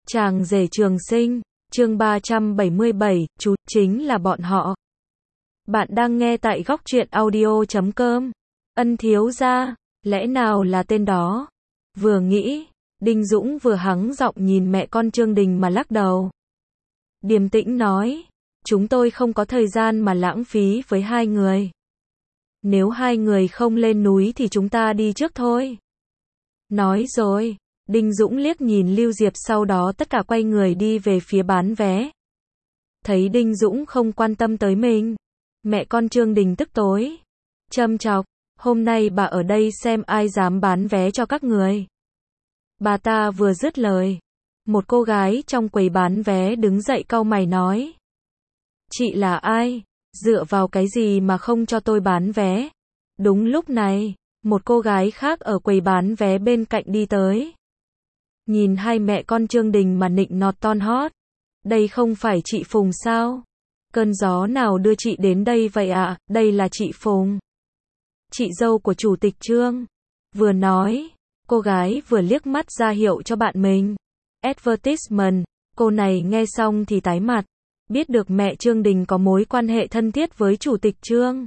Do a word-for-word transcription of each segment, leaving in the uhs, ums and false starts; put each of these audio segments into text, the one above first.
Chàng rể trường sinh, chương ba trăm bảy mươi bảy, chú chính là bọn họ. Bạn đang nghe tại góc truyện audio chấm com. Ân thiếu gia, lẽ nào là tên đó? Vừa nghĩ, Đinh Dũng vừa hắng giọng nhìn mẹ con Trương Đình mà lắc đầu. Điềm tĩnh nói, chúng tôi không có thời gian mà lãng phí với hai người. Nếu hai người không lên núi thì chúng ta đi trước thôi. Nói rồi, Đinh Dũng liếc nhìn Lưu Diệp, sau đó tất cả quay người đi về phía bán vé. Thấy Đinh Dũng không quan tâm tới mình, mẹ con Trương Đình tức tối, châm chọc, hôm nay bà ở đây xem ai dám bán vé cho các người. Bà ta vừa dứt lời, một cô gái trong quầy bán vé đứng dậy cau mày nói. Chị là ai? Dựa vào cái gì mà không cho tôi bán vé? Đúng lúc này, một cô gái khác ở quầy bán vé bên cạnh đi tới. Nhìn hai mẹ con Trương Đình mà nịnh nọt ton hót. Đây không phải chị Phùng sao? Cơn gió nào đưa chị đến đây vậy ạ? À? Đây là chị Phùng, chị dâu của chủ tịch Trương. Vừa nói, cô gái vừa liếc mắt ra hiệu cho bạn mình. Advertisement, cô này nghe xong thì tái mặt. Biết được mẹ Trương Đình có mối quan hệ thân thiết với chủ tịch Trương.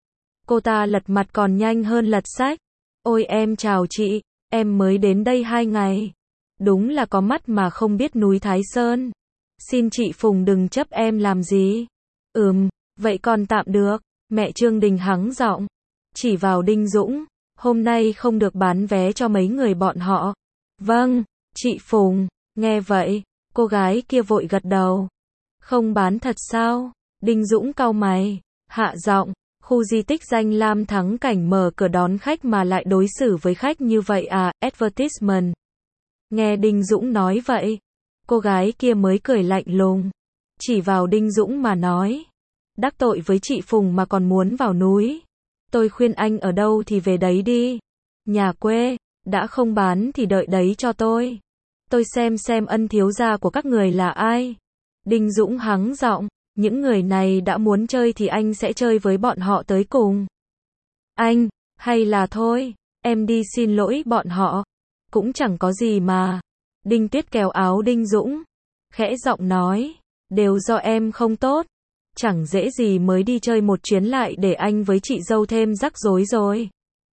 Cô ta lật mặt còn nhanh hơn lật sách. Ôi em chào chị, em mới đến đây hai ngày. Đúng là có mắt mà không biết núi Thái Sơn. Xin chị Phùng đừng chấp em làm gì. Ừm, vậy còn tạm được. Mẹ Trương Đình hắng giọng, chỉ vào Đinh Dũng. Hôm nay không được bán vé cho mấy người bọn họ. Vâng, chị Phùng. Nghe vậy, cô gái kia vội gật đầu. Không bán thật sao? Đinh Dũng cau mày, hạ giọng, khu di tích danh lam thắng cảnh mở cửa đón khách mà lại đối xử với khách như vậy à? Advertisement. Nghe Đinh Dũng nói vậy, cô gái kia mới cười lạnh lùng, chỉ vào Đinh Dũng mà nói. Đắc tội với chị Phùng mà còn muốn vào núi. Tôi khuyên anh ở đâu thì về đấy đi. Nhà quê, đã không bán thì đợi đấy cho tôi. Tôi xem xem ân thiếu gia của các người là ai. Đinh Dũng hắng giọng, những người này đã muốn chơi thì anh sẽ chơi với bọn họ tới cùng. Anh, hay là thôi, em đi xin lỗi bọn họ. Cũng chẳng có gì mà. Đinh Tuyết kéo áo Đinh Dũng, khẽ giọng nói, đều do em không tốt. Chẳng dễ gì mới đi chơi một chuyến lại để anh với chị dâu thêm rắc rối rồi.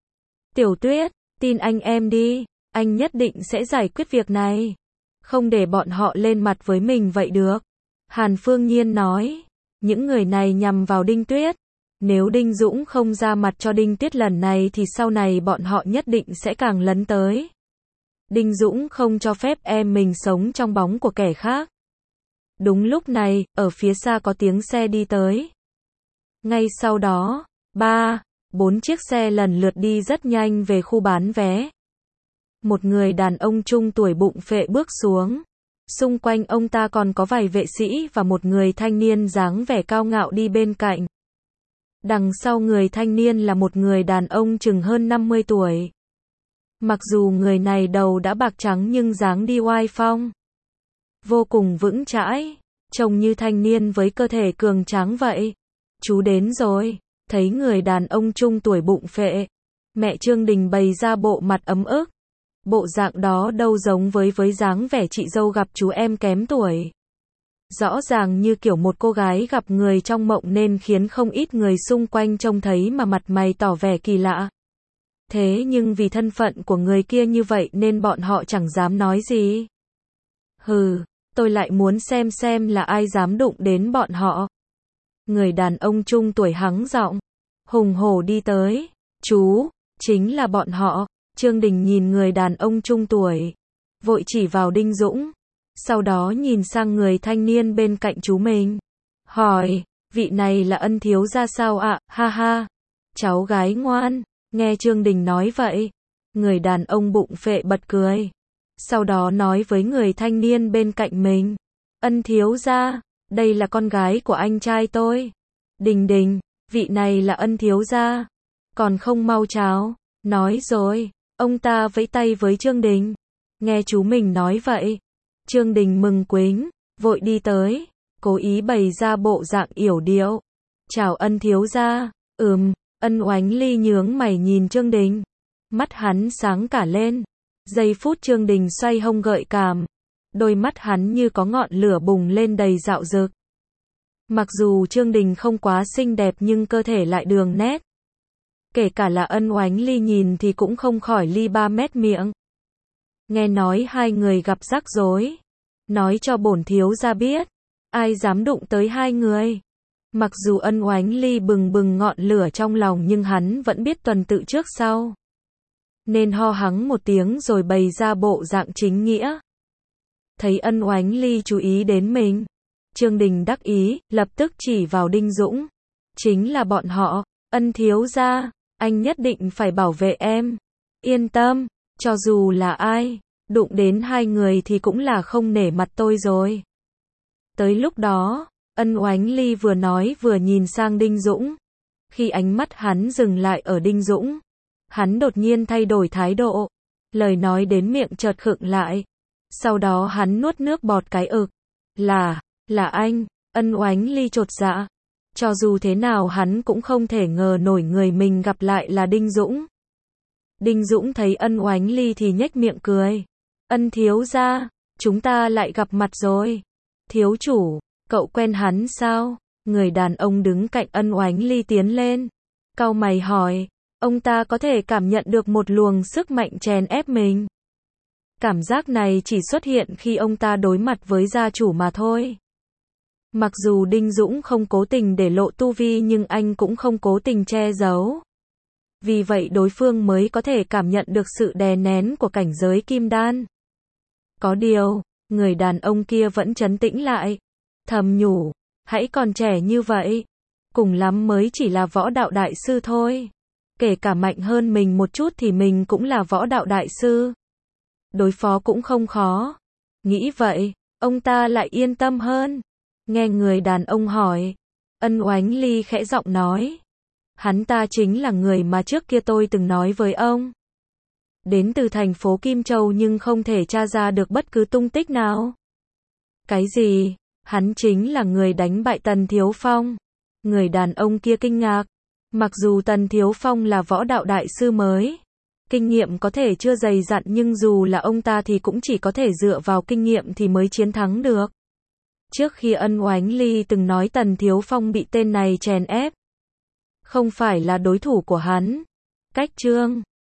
Tiểu Tuyết, tin anh em đi, anh nhất định sẽ giải quyết việc này. Không để bọn họ lên mặt với mình vậy được. Hàn Phương Nhiên nói, những người này nhằm vào Đinh Tuyết. Nếu Đinh Dũng không ra mặt cho Đinh Tuyết lần này thì sau này bọn họ nhất định sẽ càng lấn tới. Đinh Dũng không cho phép em mình sống trong bóng của kẻ khác. Đúng lúc này, ở phía xa có tiếng xe đi tới. Ngay sau đó, ba, bốn chiếc xe lần lượt đi rất nhanh về khu bán vé. Một người đàn ông trung tuổi bụng phệ bước xuống. Xung quanh ông ta còn có vài vệ sĩ và một người thanh niên dáng vẻ cao ngạo đi bên cạnh. Đằng sau người thanh niên là một người đàn ông chừng hơn năm mươi tuổi. Mặc dù người này đầu đã bạc trắng nhưng dáng đi oai phong, vô cùng vững chãi, trông như thanh niên với cơ thể cường tráng vậy. Chú đến rồi. Thấy người đàn ông trung tuổi bụng phệ, mẹ Trương Đình bày ra bộ mặt ấm ức. Bộ dạng đó đâu giống với với dáng vẻ chị dâu gặp chú em kém tuổi. Rõ ràng như kiểu một cô gái gặp người trong mộng nên khiến không ít người xung quanh trông thấy mà mặt mày tỏ vẻ kỳ lạ. Thế nhưng vì thân phận của người kia như vậy nên bọn họ chẳng dám nói gì. Hừ, tôi lại muốn xem xem là ai dám đụng đến bọn họ. Người đàn ông trung tuổi hắng giọng, hùng hổ đi tới. Chú, chính là bọn họ. Trương Đình nhìn người đàn ông trung tuổi, vội chỉ vào Đinh Dũng. Sau đó nhìn sang người thanh niên bên cạnh chú mình, hỏi, vị này là ân thiếu gia sao ạ? Ha ha, cháu gái ngoan. Nghe Trương Đình nói vậy, người đàn ông bụng phệ bật cười. Sau đó nói với người thanh niên bên cạnh mình, ân thiếu gia, đây là con gái của anh trai tôi. Đình Đình, vị này là ân thiếu gia, còn không mau chào. Nói rồi, ông ta vẫy tay với Trương Đình. Nghe chú mình nói vậy, Trương Đình mừng quính, vội đi tới, cố ý bày ra bộ dạng yểu điệu. Chào ân thiếu gia. Ừm. Ân Oánh Ly nhướng mày nhìn Trương Đình, mắt hắn sáng cả lên. Giây phút Trương Đình xoay hông gợi cảm, Đôi mắt hắn như có ngọn lửa bùng lên đầy rạo rực. Mặc dù Trương Đình không quá xinh đẹp nhưng cơ thể lại đường nét. Kể cả là Ân Oánh Ly nhìn thì cũng không khỏi ly ba mét miệng. Nghe nói hai người gặp rắc rối. Nói cho bổn thiếu gia biết. Ai dám đụng tới hai người. Mặc dù Ân Oánh Ly bừng bừng ngọn lửa trong lòng nhưng hắn vẫn biết tuần tự trước sau. Nên ho hắng một tiếng rồi bày ra bộ dạng chính nghĩa. Thấy Ân Oánh Ly chú ý đến mình. Trương Đình đắc ý, lập tức chỉ vào Đinh Dũng. Chính là bọn họ, Ân thiếu gia, anh nhất định phải bảo vệ em. Yên tâm, cho dù là ai, đụng đến hai người thì cũng là không nể mặt tôi rồi. Tới lúc đó, Ân Oánh Ly vừa nói vừa nhìn sang Đinh Dũng. Khi ánh mắt hắn dừng lại ở Đinh Dũng, hắn đột nhiên thay đổi thái độ. Lời nói đến miệng chợt khựng lại. Sau đó hắn nuốt nước bọt cái ực. Là, là anh, Ân Oánh Ly chột dạ. Cho dù thế nào hắn cũng không thể ngờ nổi người mình gặp lại là Đinh Dũng. Đinh Dũng thấy Ân Oánh Ly thì nhếch miệng cười. Ân thiếu gia, chúng ta lại gặp mặt rồi. Thiếu chủ, cậu quen hắn sao? Người đàn ông đứng cạnh Ân Oánh Ly tiến lên. Cau mày hỏi, ông ta có thể cảm nhận được một luồng sức mạnh chèn ép mình. Cảm giác này chỉ xuất hiện khi ông ta đối mặt với gia chủ mà thôi. Mặc dù Đinh Dũng không cố tình để lộ tu vi nhưng anh cũng không cố tình che giấu. Vì vậy đối phương mới có thể cảm nhận được sự đè nén của cảnh giới kim đan. Có điều, người đàn ông kia vẫn trấn tĩnh lại. Thầm nhủ, hãy còn trẻ như vậy. Cùng lắm mới chỉ là võ đạo đại sư thôi. Kể cả mạnh hơn mình một chút thì mình cũng là võ đạo đại sư. Đối phó cũng không khó. Nghĩ vậy, ông ta lại yên tâm hơn. Nghe người đàn ông hỏi, Ân Oánh Ly khẽ giọng nói. Hắn ta chính là người mà trước kia tôi từng nói với ông. Đến từ thành phố Kim Châu nhưng không thể tra ra được bất cứ tung tích nào. Cái gì? Hắn chính là người đánh bại Tần Thiếu Phong. Người đàn ông kia kinh ngạc. Mặc dù Tần Thiếu Phong là võ đạo đại sư mới. Kinh nghiệm có thể chưa dày dặn nhưng dù là ông ta thì cũng chỉ có thể dựa vào kinh nghiệm thì mới chiến thắng được. Trước khi Ân Oánh Ly từng nói Tần Thiếu Phong bị tên này chèn ép. Không phải là đối thủ của hắn. Cách chương